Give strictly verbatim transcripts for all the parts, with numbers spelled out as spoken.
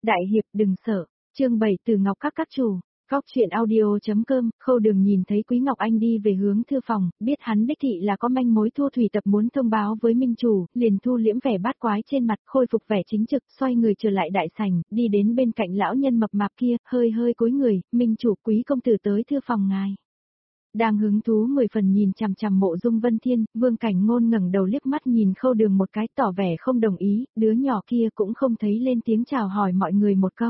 Đại hiệp đừng sợ, chương bảy từ Ngọc Các các chủ, góc chuyện audio.com, Khâu Đường nhìn thấy Quý Ngọc Anh đi về hướng thư phòng, biết hắn đích thị là có manh mối Thu Thủy Tập muốn thông báo với Minh Chủ, liền thu liễm vẻ bát quái trên mặt, khôi phục vẻ chính trực, xoay người trở lại đại sảnh, đi đến bên cạnh lão nhân mập mạp kia, hơi hơi cúi người, Minh Chủ Quý công tử tới thư phòng ngài. Đang hứng thú mười phần nhìn chằm chằm Mộ Dung Vân Thiên, Vương Cảnh Ngôn ngẩng đầu liếc mắt nhìn Khâu Đường một cái tỏ vẻ không đồng ý, đứa nhỏ kia cũng không thấy lên tiếng chào hỏi mọi người một câu.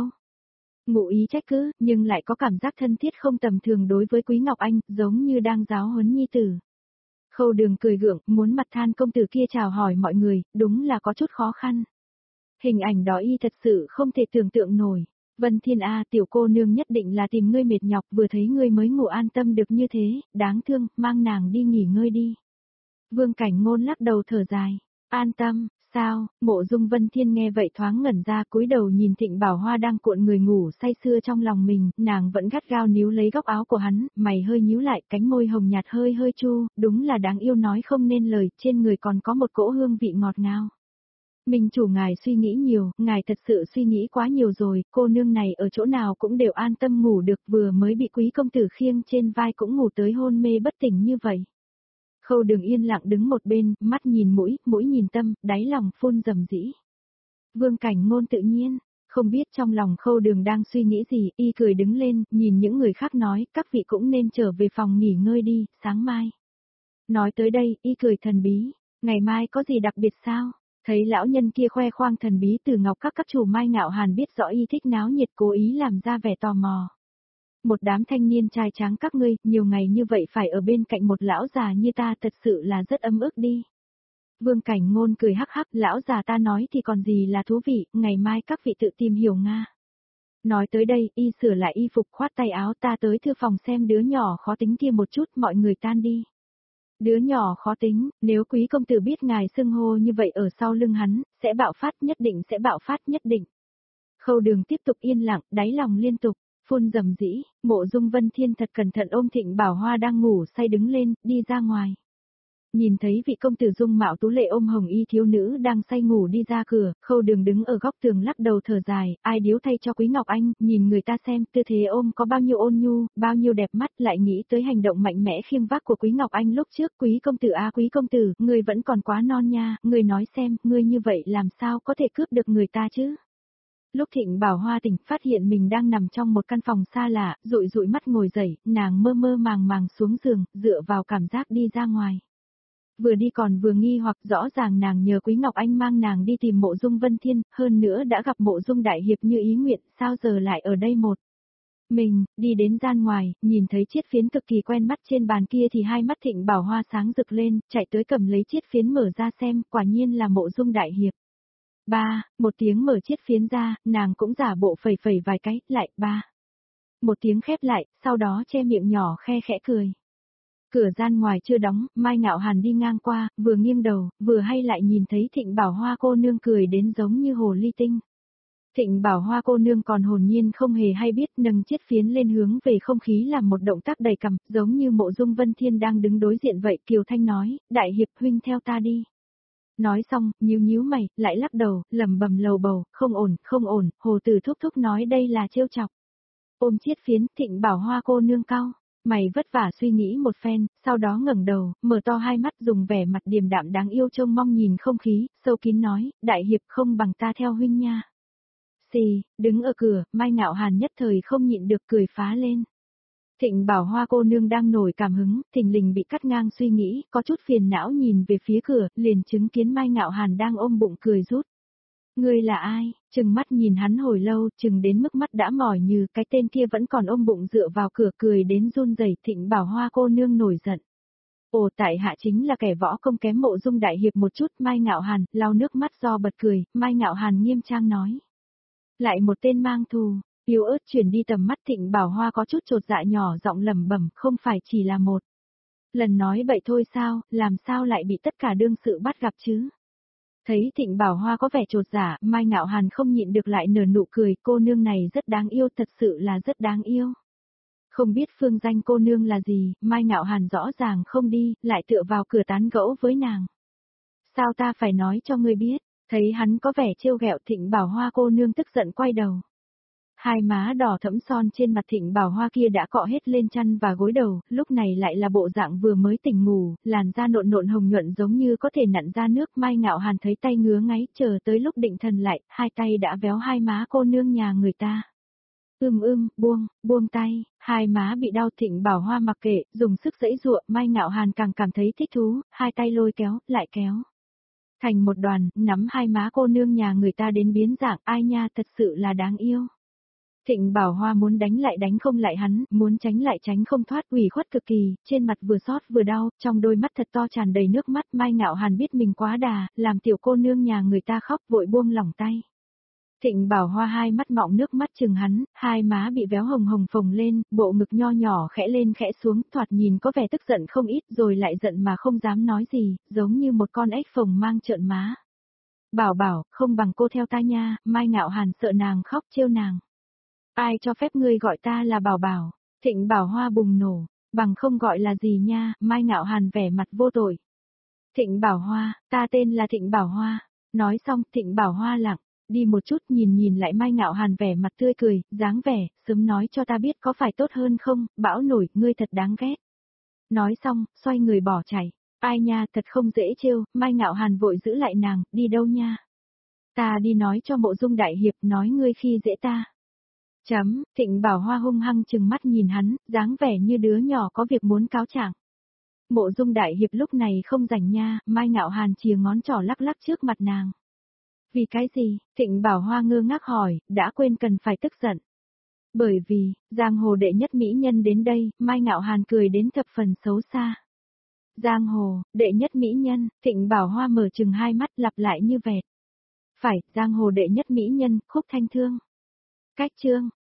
Ngụ ý trách cứ, nhưng lại có cảm giác thân thiết không tầm thường đối với Quý Ngọc Anh, giống như đang giáo huấn nhi tử. Khâu Đường cười gượng, muốn mặt than công tử kia chào hỏi mọi người, đúng là có chút khó khăn. Hình ảnh đó y thật sự không thể tưởng tượng nổi. Vân Thiên A, tiểu cô nương nhất định là tìm ngươi mệt nhọc, vừa thấy ngươi mới ngủ an tâm được như thế, đáng thương, mang nàng đi nghỉ ngơi đi. Vương Cảnh Ngôn lắc đầu thở dài, an tâm, sao? Mộ Dung Vân Thiên nghe vậy thoáng ngẩn ra, cúi đầu nhìn Thịnh Bảo Hoa đang cuộn người ngủ say sưa trong lòng mình, nàng vẫn gắt gao níu lấy góc áo của hắn, mày hơi nhíu lại, cánh môi hồng nhạt hơi hơi chu, đúng là đáng yêu nói không nên lời, trên người còn có một cỗ hương vị ngọt ngào. Minh Chủ ngài suy nghĩ nhiều, ngài thật sự suy nghĩ quá nhiều rồi, cô nương này ở chỗ nào cũng đều an tâm ngủ được, vừa mới bị Quý công tử khiêng trên vai cũng ngủ tới hôn mê bất tỉnh như vậy. Khâu Đường yên lặng đứng một bên, mắt nhìn mũi, mũi nhìn tâm, đáy lòng phun rầm rĩ. Vương Cảnh Ngôn tự nhiên, không biết trong lòng Khâu Đường đang suy nghĩ gì, y cười đứng lên, nhìn những người khác nói, các vị cũng nên trở về phòng nghỉ ngơi đi, sáng mai. Nói tới đây, y cười thần bí, ngày mai có gì đặc biệt sao? Thấy lão nhân kia khoe khoang thần bí từ Ngọc Các các chủ Mai Ngạo Hàn biết rõ y thích náo nhiệt, cố ý làm ra vẻ tò mò. Một đám thanh niên trai tráng các ngươi, nhiều ngày như vậy phải ở bên cạnh một lão già như ta thật sự là rất ấm ức đi. Vương Cảnh Ngôn cười hắc hắc, lão già ta nói thì còn gì là thú vị, ngày mai các vị tự tìm hiểu Nga. Nói tới đây, y sửa lại y phục khoát tay áo, ta tới thư phòng xem đứa nhỏ khó tính kia một chút, mọi người tan đi. Đứa nhỏ khó tính, nếu Quý công tử biết ngài xưng hô như vậy ở sau lưng hắn, sẽ bạo phát nhất định sẽ bạo phát nhất định. Khâu Đường tiếp tục yên lặng, đáy lòng liên tục, phun rầm rĩ, Mộ Dung Vân Thiên thật cẩn thận ôm Thịnh Bảo Hoa đang ngủ say đứng lên, đi ra ngoài. Nhìn thấy vị công tử dung mạo tú lệ ôm hồng y thiếu nữ đang say ngủ đi ra cửa, Khâu Đường đứng ở góc tường lắc đầu thở dài, ai điếu thay cho Quý Ngọc Anh, nhìn người ta xem tư thế ôm có bao nhiêu ôn nhu, bao nhiêu đẹp mắt, lại nghĩ tới hành động mạnh mẽ khiêng vác của Quý Ngọc Anh lúc trước. Quý công tử a Quý công tử, người vẫn còn quá non nha, người nói xem, người như vậy làm sao có thể cướp được người ta chứ? Lúc Thịnh Bảo Hoa tỉnh, phát hiện mình đang nằm trong một căn phòng xa lạ, dụi dụi mắt ngồi dậy, nàng mơ mơ màng màng xuống giường, dựa vào cảm giác đi ra ngoài. Vừa đi còn vừa nghi hoặc, rõ ràng nàng nhờ Quý Ngọc Anh mang nàng đi tìm Mộ Dung Vân Thiên, hơn nữa đã gặp Mộ Dung đại hiệp như ý nguyện, sao giờ lại ở đây một mình, đi đến gian ngoài, nhìn thấy chiết phiến cực kỳ quen mắt trên bàn kia thì hai mắt Thịnh Bảo Hoa sáng rực lên, chạy tới cầm lấy chiết phiến mở ra xem, quả nhiên là Mộ Dung đại hiệp. Ba, một tiếng mở chiết phiến ra, nàng cũng giả bộ phẩy phẩy vài cái, lại ba. Một tiếng khép lại, sau đó che miệng nhỏ khe khẽ cười. Cửa gian ngoài chưa đóng, Mai Ngạo Hàn đi ngang qua, vừa nghiêng đầu, vừa hay lại nhìn thấy Thịnh Bảo Hoa cô nương cười đến giống như hồ ly tinh. Thịnh Bảo Hoa cô nương còn hồn nhiên không hề hay biết, nâng chiết phiến lên hướng về không khí làm một động tác đầy cằm, giống như Mộ Dung Vân Thiên đang đứng đối diện vậy. Kiều Thanh nói, đại hiệp huynh theo ta đi. Nói xong, nhíu nhíu mày, lại lắc đầu, lẩm bẩm lầu bầu, không ổn, không ổn, hồ tử thúc thúc nói đây là trêu chọc. Ôm chiết phiến, Thịnh Bảo Hoa cô nương cau mày vất vả suy nghĩ một phen, sau đó ngẩng đầu, mở to hai mắt dùng vẻ mặt điềm đạm đáng yêu trông mong nhìn không khí, sâu kín nói, đại hiệp không bằng ta theo huynh nha. Xì, đứng ở cửa, Mai Ngạo Hàn nhất thời không nhịn được cười phá lên. Thịnh Bảo Hoa cô nương đang nổi cảm hứng, thình lình bị cắt ngang suy nghĩ, có chút phiền não nhìn về phía cửa, liền chứng kiến Mai Ngạo Hàn đang ôm bụng cười rút. Ngươi là ai? Chừng mắt nhìn hắn hồi lâu, chừng đến mức mắt đã mỏi như cái tên kia vẫn còn ôm bụng dựa vào cửa cười đến run rẩy. Thịnh Bảo Hoa cô nương nổi giận. Ồ, tại hạ chính là kẻ võ công kém Mộ Dung đại hiệp một chút. Mai Ngạo Hàn lau nước mắt do bật cười, Mai Ngạo Hàn nghiêm trang nói. Lại một tên mang thù, yếu ớt chuyển đi tầm mắt. Thịnh Bảo Hoa có chút chột dạ nhỏ giọng lẩm bẩm, không phải chỉ là một lần nói bậy thôi sao, làm sao lại bị tất cả đương sự bắt gặp chứ? Thấy Thịnh Bảo Hoa có vẻ chột dạ, Mai Ngạo Hàn không nhịn được lại nở nụ cười, cô nương này rất đáng yêu, thật sự là rất đáng yêu. Không biết phương danh cô nương là gì, Mai Ngạo Hàn rõ ràng không đi, lại tựa vào cửa tán gẫu với nàng. Sao ta phải nói cho ngươi biết, Thấy hắn có vẻ trêu ghẹo, Thịnh Bảo Hoa cô nương tức giận quay đầu. Hai má đỏ thẫm son trên mặt Thịnh Bảo Hoa kia đã cọ hết lên chăn và gối đầu, lúc này lại là bộ dạng vừa mới tỉnh ngủ, làn da nộn nộn hồng nhuận giống như có thể nặn ra nước. Mai Ngạo Hàn thấy tay ngứa ngáy, chờ tới lúc định thần lại, hai tay đã véo hai má cô nương nhà người ta. Ưm ưm, buông, buông tay, hai má bị đau. Thịnh Bảo Hoa mặc kệ, dùng sức giãy giụa. Mai Ngạo Hàn càng cảm thấy thích thú, hai tay lôi kéo, lại kéo. Thành một đoàn, nắm hai má cô nương nhà người ta đến biến dạng, ai nha, thật sự là đáng yêu. Thịnh Bảo Hoa muốn đánh lại đánh không lại hắn, muốn tránh lại tránh không thoát, ủy khuất cực kỳ, trên mặt vừa xót vừa đau, trong đôi mắt thật to tràn đầy nước mắt. Mai Ngạo Hàn biết mình quá đà, làm tiểu cô nương nhà người ta khóc, vội buông lỏng tay. Thịnh Bảo Hoa hai mắt mọng nước mắt chừng hắn, hai má bị véo hồng hồng phồng lên, bộ ngực nho nhỏ khẽ lên khẽ xuống, thoạt nhìn có vẻ tức giận không ít, rồi lại giận mà không dám nói gì, giống như một con ếch phồng mang trợn má. Bảo bảo, không bằng cô theo ta nha. Mai Ngạo Hàn sợ nàng khóc, trêu nàng. Ai cho phép ngươi gọi ta là Bảo bảo? Thịnh Bảo Hoa bùng nổ, bằng không gọi là gì nha. Mai Ngạo Hàn vẻ mặt vô tội. Thịnh Bảo Hoa, ta tên là Thịnh Bảo Hoa. Nói xong, Thịnh Bảo Hoa lặng đi một chút, nhìn nhìn lại Mai Ngạo Hàn vẻ mặt tươi cười, dáng vẻ, sớm nói cho ta biết có phải tốt hơn không, bão nổi, ngươi thật đáng ghét. Nói xong, xoay người bỏ chạy. Ai nha, thật không dễ trêu. Mai Ngạo Hàn vội giữ lại nàng, đi đâu nha? Ta đi nói cho Mộ Dung đại hiệp, nói ngươi khi dễ ta. Chấm, Thịnh Bảo Hoa hung hăng chừng mắt nhìn hắn, dáng vẻ như đứa nhỏ có việc muốn cáo trạng. Mộ Dung đại hiệp lúc này không rảnh nha. Mai Ngạo Hàn chìa ngón trỏ lắc lắc trước mặt nàng. Vì cái gì? Thịnh Bảo Hoa ngơ ngác hỏi, đã quên cần phải tức giận. Bởi vì, giang hồ đệ nhất mỹ nhân đến đây. Mai Ngạo Hàn cười đến thập phần xấu xa. Giang hồ, đệ nhất mỹ nhân. Thịnh Bảo Hoa mở chừng hai mắt, lặp lại như vẹt. Phải, giang hồ đệ nhất mỹ nhân, Khúc Thanh Thương. Cách chương.